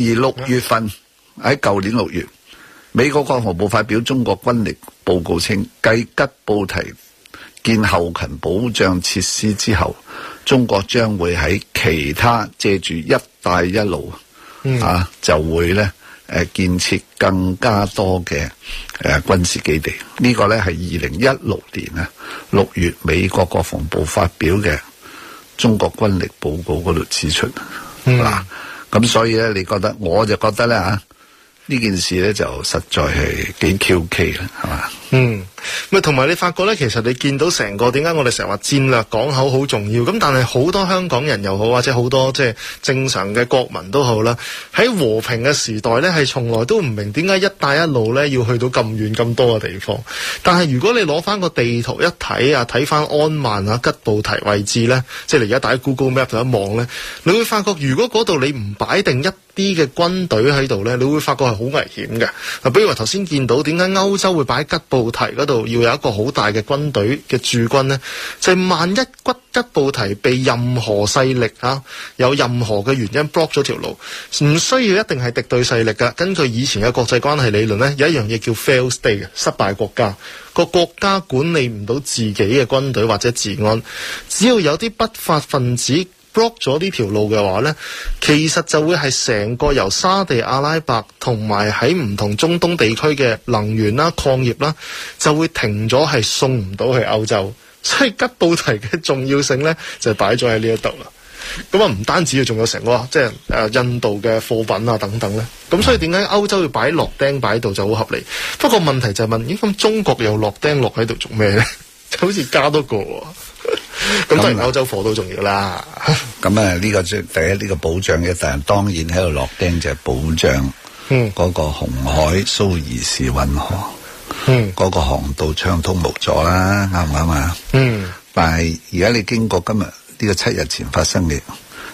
6月份喺舊年6月，美國國防部發表中國軍力報告稱，繼吉布提建後勤保障設施之後，中國將會喺其他借住一帶一路就會咧建設更加多嘅軍事基地。呢個咧係2016年6月美國國防部發表嘅中國軍力報告嗰度指出。嗱，咁所以咧，我就覺得咧呢件事咧就實在係幾蹊蹺啦，係嘛？同埋你發覺咧，其實你見到成個點解我哋成日話戰略港口好重要咁，但係好多香港人又好，或者好多即係正常嘅國民都好啦，喺和平嘅時代咧，係從來都唔明點解一帶一路咧要去到咁遠咁多嘅地方。但係如果你攞翻個地圖一睇睇翻安曼吉布提位置咧，即係你而家打喺 Google Map 度一望咧，你會發覺如果嗰度你唔擺定一啲嘅軍隊喺度咧，你會發覺係好危險嘅。嗱，比如話頭先見到點解歐洲會擺吉布提嗰度要有一個好大嘅軍隊嘅駐軍呢？就係萬一吉布提被任何勢力有任何嘅原因 block 咗條路，唔需要一定係敵對勢力噶。根據以前嘅國際關係理論呢，有一樣嘢叫 fail state 嘅失敗國家。個國家管理唔到自己嘅軍隊或者治安，只要有啲不法分子block 咗呢條路嘅話呢，其實就會係成個由沙地阿拉伯同埋喺唔同中東地區嘅能源啦、礦業啦，就會停咗，係送唔到去歐洲。所以吉布提嘅重要性呢，就擺咗喺呢一度啦。咁唔單止仲有成個即係印度嘅貨品等等呢。咁所以點解歐洲要擺落釘擺喺度就好合理。不過問題就係問，咁中國又落釘落喺度做咩呢？就好似加多個喎。咁當然歐洲貨都重要啦。 咁呢個第一呢個保障嘅，但係當然喺度落釘就係保障嗰個紅海蘇伊士運河嗰個航道暢通無阻啦，啱唔啱啊？但係而家你經過今日呢個7日前發生嘅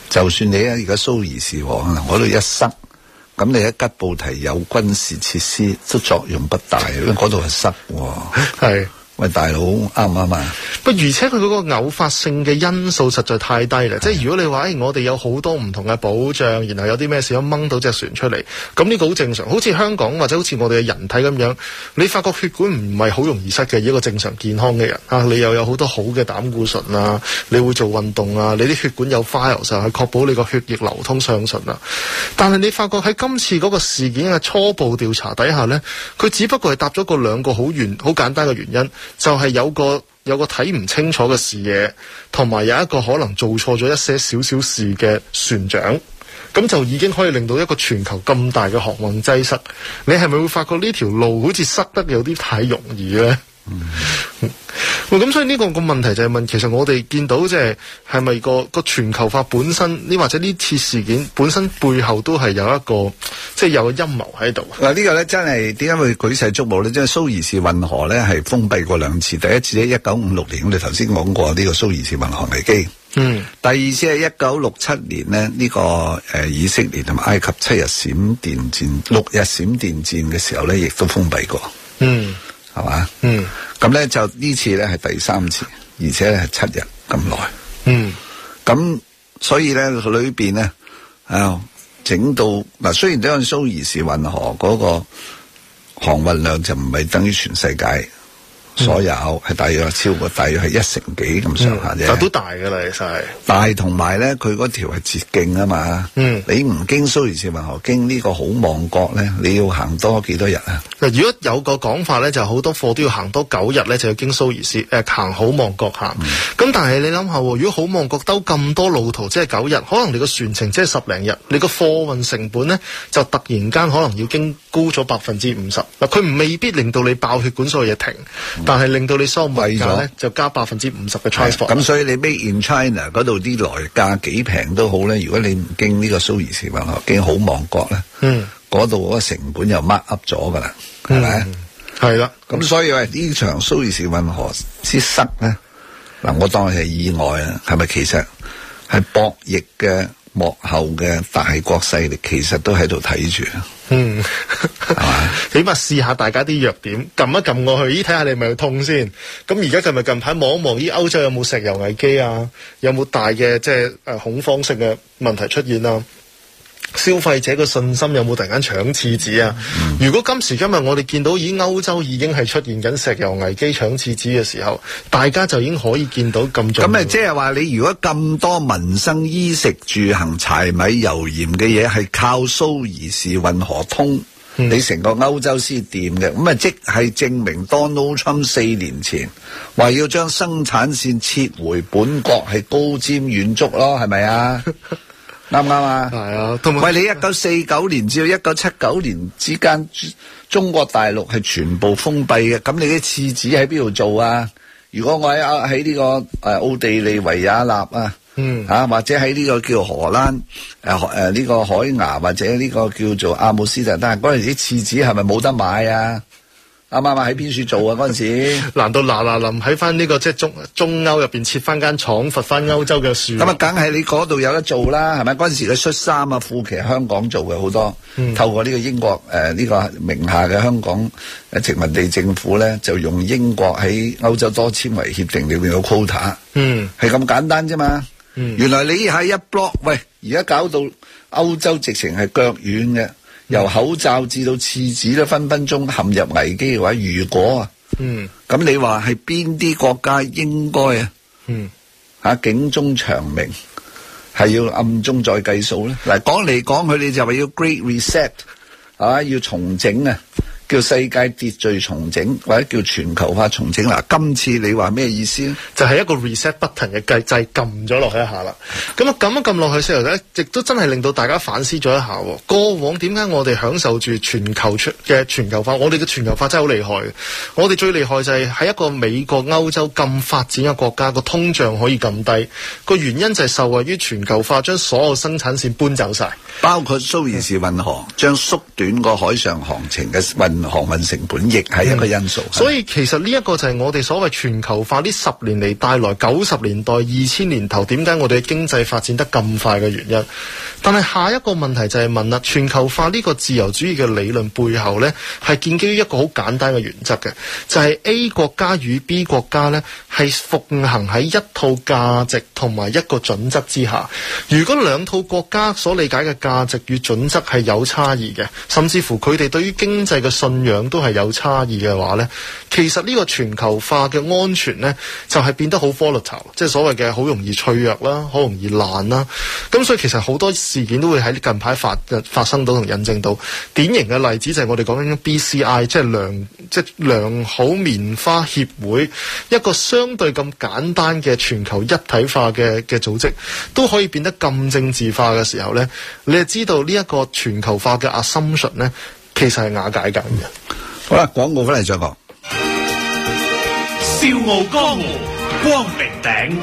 就算你而家蘇伊士河嗰度一塞，咁你喺吉布提有軍事設施都作用不大，因為嗰度係塞喎。 係。 喂，大佬啱唔啱啊？ 不，而且佢嗰個偶發性嘅因素實在太低啦。即係如果你話，我哋有好多唔同嘅保障，然後有啲咩事都掹到隻船出嚟，咁呢個好正常。好似香港或者好似我哋嘅人體咁樣，你發覺血管唔係好容易塞嘅，一個正常健康嘅人啊，你又有好多好嘅膽固醇啊，你會做運動啊，你啲血管有 file 上去確保你個血液流通暢順啊。但係你發覺喺今次嗰個事件嘅初步調查底下呢，佢只不過係答咗個兩個好簡單嘅原因。就係有個睇唔清楚嘅視野，同埋有一個可能做錯咗一些少少事嘅船長，咁就已經可以令到一個全球咁大嘅航運擠塞。你係咪會發覺呢條路好似塞得有啲太容易呢？咁所以呢個問題就係問，其實我哋見到即係咪個全球化本身呢，或者呢次事件本身背後都係有一個即係有個陰謀喺度。 嗱，呢個咧真係點解會舉世矚目咧？即係蘇伊士運河咧係封閉過2次，第一次喺1956年，我哋頭先講過呢個蘇伊士運河危機。第二次係1967年呢，呢個以色列同埋埃及6日閃電戰嘅時候咧，亦都封閉過。係嘛？咁咧就呢次咧係第3次，而且咧係7日咁耐。咁所以咧佢裏邊咧整到嗱，雖然呢個蘇伊士運河嗰個航運量就唔係等於全世界所有，係大約超過大約係1成幾咁上下啫。 但都大噶啦，其實係大，同埋咧佢嗰條係捷徑啊嘛。你唔經蘇伊士運河，經呢個好望角咧，你要行多幾多日啊？ 嗱，如果有個講法咧，就好多貨都要行多9日咧，就要經蘇伊士行好望角行。咁但係你諗下，如果好望角兜咁多路途，即係9日，可能你個船程即係10零日，你個貨運成本咧就突然間可能要經高咗50%。嗱，佢未必令到你爆血管所有嘢停。但係令到你收物價咧就加50%嘅 transport。咁所以你 Made in China 嗰度啲來價幾平都好咧，如果你唔經呢個蘇伊士運河，經好望角咧，嗰度嗰個成本又 mark up 咗噶啦，係咪？ 係啦。 咁所以話呢場蘇伊士運河之塞咧，嗱，我當係意外啊，係咪？其實係博弈嘅幕後嘅大國勢力，其實都喺度睇住。係嘛？ 起碼試下大家啲弱點，撳一撳過去，睇下你係咪痛先。咁而家近排望一望，歐洲有冇石油危機啊？有冇大嘅即係恐慌性嘅問題出現啊？消費者嘅信心有冇突然間搶廁紙啊？如果今時今日我哋見到歐洲已經係出現緊石油危機搶廁紙嘅時候，大家就已經可以見到咁重要。 咁咪即係話你如果咁多民生衣食住行柴米油鹽嘅嘢係靠蘇伊士運河通，你成個歐洲先掂嘅，咁啊即係證明 Donald Trump 4年前話要將生產線撤回本國係高瞻遠矚咯，係咪啊？啱唔啱啊？係啊，同埋喂，你1949年至到1979年之間，中國大陸係全部封閉嘅，咁你啲廁紙喺邊度做啊？如果我喺呢個奧地利維也納啊，或者喺呢個叫荷蘭呢個海牙，或者呢個叫做阿姆斯特丹，嗰陣時啲廁紙係咪冇得買啊？啱啱喺邊處做啊？嗰陣時難道嗱臨喺翻呢個即係中歐入邊設翻間廠，罰翻歐洲嘅樹？ 咁啊，梗係你嗰度有得做啦，係咪？嗰陣時嘅恤衫啊、褲其實香港做嘅好多，透過呢個英國呢個名下嘅香港殖民地政府咧，就用英國喺歐洲多纖維協定裏邊嘅 quota，係咁簡單啫嘛。原來你係一 block， 喂，而家搞到歐洲直情係腳軟嘅。由口罩至到廁紙都分鐘陷入危機嘅話，如果咁你話係邊啲國家應該警鐘長鳴，係要暗中再計數咧？嗱，講嚟講去，你就話要 Great Reset， 係嘛？要重整啊，叫世界秩序重整，或者叫全球化重整。嗱，今次你話咩意思咧？ 就係一個 reset button 嘅掣撳咗落去一下啦。咁啊，撳一撳落去之後咧，亦都真係令到大家反思咗一下。過往點解我哋享受住全球化？我哋嘅全球化真係好厲害。我哋最厲害就係喺一個美國、歐洲咁發展嘅國家，個通脹可以咁低。個原因就係受惠於全球化，將所有生產線搬走晒， 包括蘇伊士運河將縮短個海上航程嘅運航運成本亦係一個因素。 所以其實呢一個就係我哋所謂全球化呢10年嚟帶來90年代、2000年頭點解我哋嘅經濟發展得咁快嘅原因。但係下一個問題就係問啦，全球化呢個自由主義嘅理論背後呢，係建基於一個好簡單嘅原則嘅，就係 A 國家與 B 國家呢，係奉行喺一套價值同埋一個準則之下。如果兩套國家所理解嘅價值與準則係有差異嘅，甚至乎佢哋對於經濟嘅信仰都係有差異嘅話呢，其實呢個全球化嘅安全呢，就係變得好 volatile， 即係所謂嘅好容易脆弱啦，好容易爛啦。咁所以其實好多事件都會喺近排發生到同印證到。典型嘅例子就係我哋講緊 BCI， 即係良好棉花協會，一個相對咁簡單嘅全球一體化嘅組織，都可以變得咁政治化嘅時候呢，你就知道呢一個全球化嘅 assumption 呢，其實係瓦解緊嘅。 好啦，廣告翻嚟再講。 笑傲江湖，光明頂。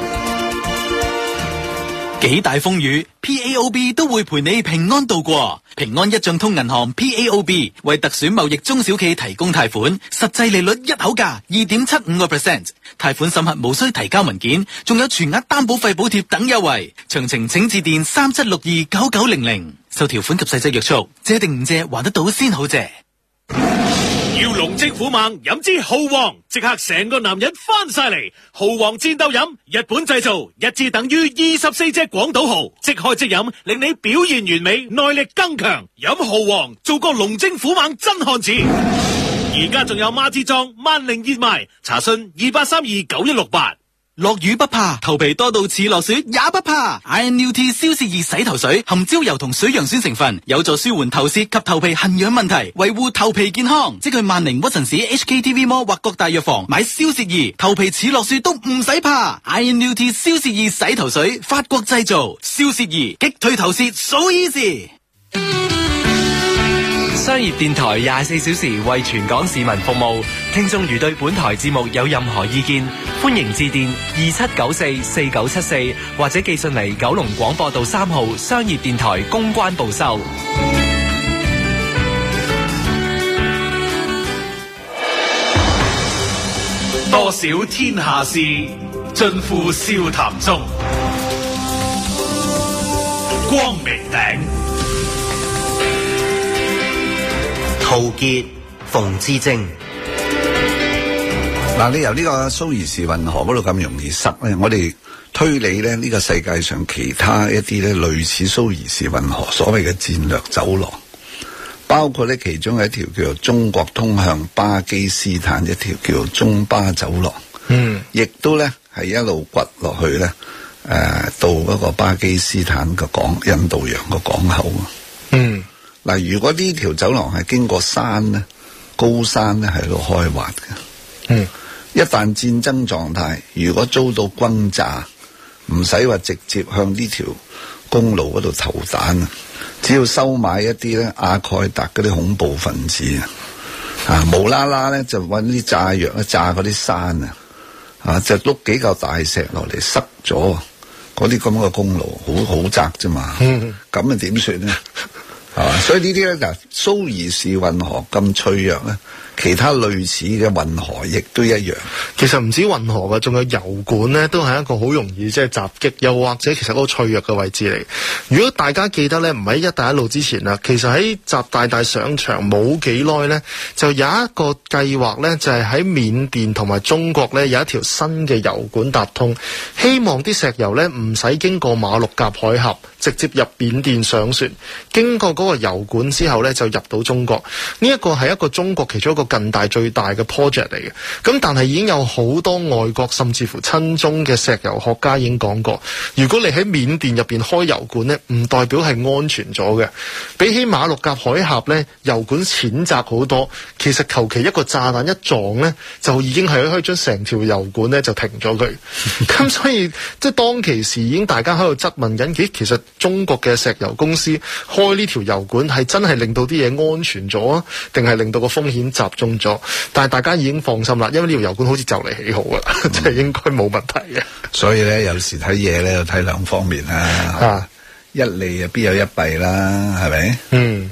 幾大風雨 ，PAOB 都會陪你平安度過。平安一賬通銀行 PAOB 為特選貿易中小企提供貸款，實際利率一口價 2.75%， 貸款審核無需提交文件，仲有全額擔保費補貼等優惠。詳情請致電37629900。受條款及細則約束，借定唔借還得到先好借。 要龍精虎猛，飲支浩王，即刻成個男人翻晒嚟。浩王戰鬥飲，日本製造，一支等於24隻廣島號，即開即飲，令你表現完美，耐力更強。飲浩王，做個龍精虎猛真漢子。而家仲有孖支裝萬寧熱賣，查詢28329168。 落雨不怕，頭皮多到似落雪也不怕。INUT 消屑儀洗頭水含焦油同水楊酸成分，有助舒緩頭屑及頭皮痕癢問題，維護頭皮健康。即去萬寧屈臣氏 HKTV Mall 或各大藥房買消屑儀，頭皮似落雪都唔使怕。INUT 消屑儀洗頭水，法國製造，消屑儀擊退頭屑 so easy。 商業電台24小時為全港市民服務，聽眾如對本台節目有任何意見，歡迎致電27944974或者寄信嚟九龍廣播道3號商業電台公關部收。 多少天下事，盡付笑談中。光明頂。 陶傑、馮智政。 嗱，你由呢個蘇伊士運河嗰度咁容易塞咧，我哋推理咧呢個世界上其他一啲咧類似蘇伊士運河所謂嘅戰略走廊，包括咧其中有一條叫做中國通向巴基斯坦一條叫做中巴走廊，亦都咧係一路掘落去咧，到嗰個巴基斯坦嘅港印度洋個港口。嗱，如果呢條走廊係經過山咧，高山咧喺度開挖嘅，一旦戰爭狀態，如果遭到轟炸，唔使話直接向呢條公路嗰度投彈，只要收買一啲咧阿蓋達嗰啲恐怖分子無啦啦咧就搵啲炸藥咧炸嗰啲山就碌幾嚿大石落嚟塞咗嗰啲咁嘅公路，好窄啫嘛，咁點算咧？係嘛？所以呢啲咧嗱，蘇伊士運河咁脆弱咧，其他類似嘅運河亦都一樣。 其實唔止運河嘅，仲有油管咧，都係一個好容易即係襲擊，又或者其實嗰個脆弱嘅位置嚟。如果大家記得咧，唔喺一帶一路之前啦，其實喺習大大上場冇幾耐咧，就有一個計劃咧，就係喺緬甸同埋中國咧有一條新嘅油管搭通，希望啲石油咧唔使經過馬六甲海峽，直接入緬甸上船，經過嗰個油管之後咧就入到中國。呢一個係一個中國其中一個近代最大嘅 project 嚟嘅。咁但係已經有好多外國甚至乎親中嘅石油學家已經講過，如果你喺緬甸入邊開油管呢，唔代表係安全咗嘅。比起馬六甲海峽呢，油管淺窄好多，其實求其一個炸彈一撞呢，就已經係可以將成條油管呢就停咗佢。咁所以即係當其時已經大家喺度質問緊，其實中國嘅石油公司開呢條油管係真係令到啲嘢安全咗啊，定係令到個風險集中咗？但係大家已經放心啦，因為呢條油管好似就嚟起好啦，即係應該冇問題嘅。 所以咧，有時睇嘢咧，要睇兩方面啦。一利啊，必有一弊啦，係咪？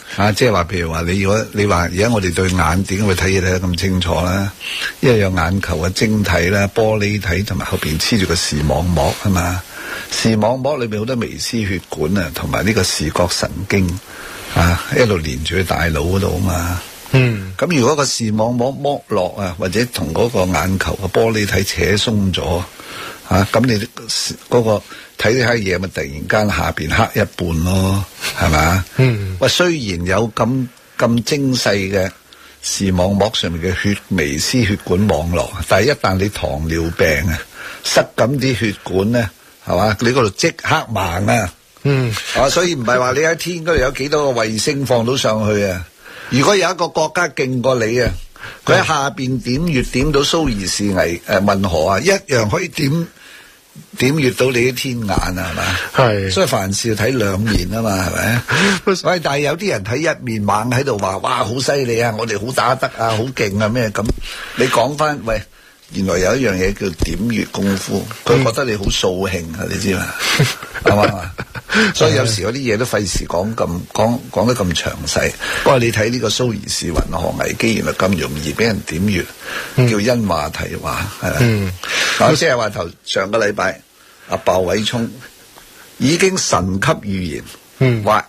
即係話譬如話你如果你話而家我哋對眼點解會睇嘢睇得咁清楚啦？因為有眼球嘅晶體啦、玻璃體同埋後邊黐住個視網膜啊嘛。視網膜裏邊好多微絲血管啊，同埋呢個視覺神經一路連住去大腦嗰度啊嘛。咁如果個視網膜剝落啊，或者同嗰個眼球嘅玻璃體扯鬆咗咁你嗰個睇下嘢咪突然間下邊黑一半咯，係咪？喂，雖然有咁精細嘅視網膜上面嘅微絲血管網絡，但係一旦你糖尿病塞緊啲血管咧，係嘛？你嗰度即刻盲啊！所以唔係話你喺天嗰度有幾多個衛星放到上去啊？如果有一個國家勁過你啊，佢喺下邊點穴點到蘇伊士運河一樣可以點穴到你啲天眼啊，係嘛？係，所以凡事要睇兩面啊嘛，係咪？喂，但係有啲人睇一面猛喺度話，哇，好犀利啊！我哋好打得啊，好勁啊，咩咁？你講翻，喂，原來有一樣嘢叫點穴功夫，佢覺得你好掃興啊，你知嘛？係嘛？所以有時嗰啲嘢都費事講得咁詳細。不過你睇呢個蘇伊士運河危機，原來咁容易俾人點穴，叫因話題話，係咪？我先係話上個禮拜阿鮑偉聰已經神級預言，話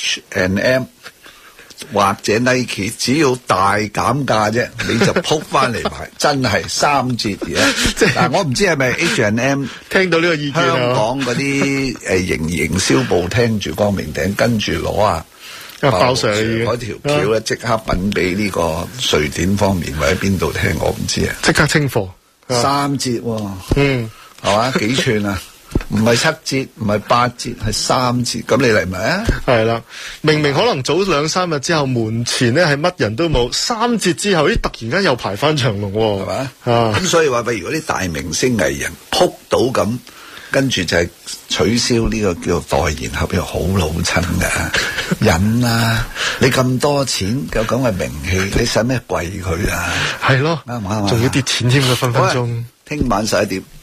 H&M 或者 Nike 只要大減價啫，你就撲翻嚟買，真係3折而家。嗱，我唔知係咪 H&M 聽到呢個意見，香港嗰啲營銷部聽住光明頂，跟住攞鮑 Sir 嗰條橋咧，即刻品俾呢個瑞典方面或者邊度聽，我唔知啊，即刻清貨3折喎，係嘛？幾寸啊？唔係7折，唔係8折，係3折。咁你嚟咪啊？係啦，明明可能早2-3日之後門前咧係乜人都冇，3折之後，突然間又排翻長龍，係嘛？咁所以話，譬如嗰啲大明星藝人撲到咁，跟住就係取消呢個叫代言合約，好老襯噶，忍啦！你咁多錢，有咁嘅名氣，你使咩貴佢啊？係咯，啱唔啱啊？仲要跌錢添嘅分分鐘。聽晚11點。